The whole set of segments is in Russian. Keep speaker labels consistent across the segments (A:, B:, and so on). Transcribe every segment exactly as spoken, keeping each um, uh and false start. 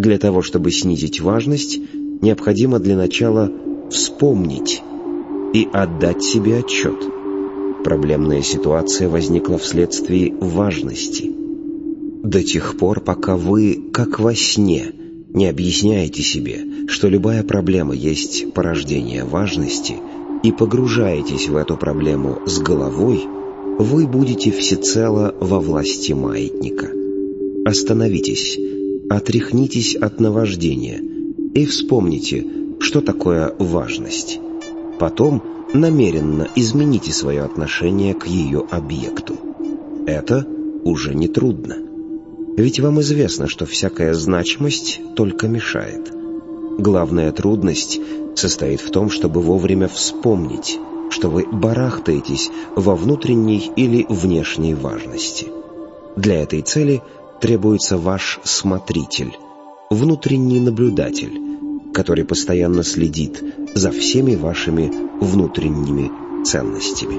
A: Для того, чтобы снизить важность, необходимо для начала вспомнить и отдать себе отчет. Проблемная ситуация возникла вследствие важности. До тех пор, пока вы, как во сне, не объясняете себе, что любая проблема есть порождение важности, и погружаетесь в эту проблему с головой, вы будете всецело во власти маятника. Остановитесь, отряхнитесь от наваждения и вспомните, что такое важность. Потом намеренно измените свое отношение к ее объекту. Это уже не трудно. Ведь вам известно, что всякая значимость только мешает. Главная трудность состоит в том, чтобы вовремя вспомнить, что вы барахтаетесь во внутренней или внешней важности. Для этой цели требуется ваш смотритель, внутренний наблюдатель, который постоянно следит за всеми вашими внутренними ценностями.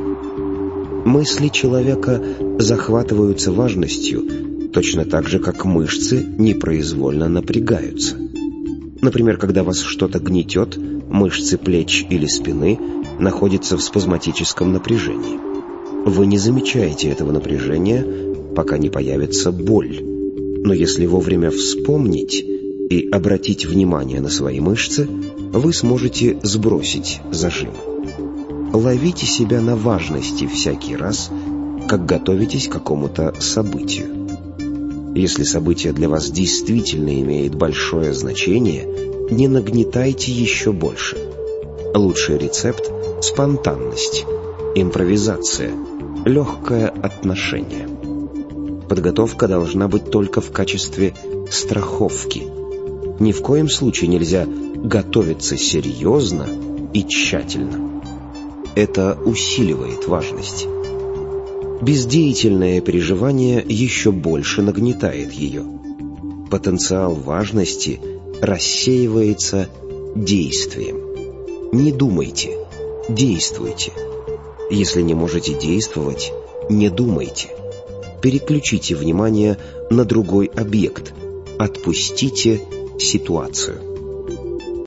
A: Мысли человека захватываются важностью точно так же, как мышцы непроизвольно напрягаются. Например, когда вас что-то гнетет, мышцы плеч или спины находятся в спазматическом напряжении. Вы не замечаете этого напряжения, пока не появится боль. Но если вовремя вспомнить и обратить внимание на свои мышцы, вы сможете сбросить зажим. Ловите себя на важности всякий раз, как готовитесь к какому-то событию. Если событие для вас действительно имеет большое значение, не нагнетайте еще больше. Лучший рецепт – спонтанность, импровизация, легкое отношение. Подготовка должна быть только в качестве страховки. Ни в коем случае нельзя готовиться серьезно и тщательно. Это усиливает важность. Бездеятельное переживание еще больше нагнетает ее. Потенциал важности рассеивается действием. Не думайте, действуйте. Если не можете действовать, не думайте. Переключите внимание на другой объект. Отпустите ситуацию.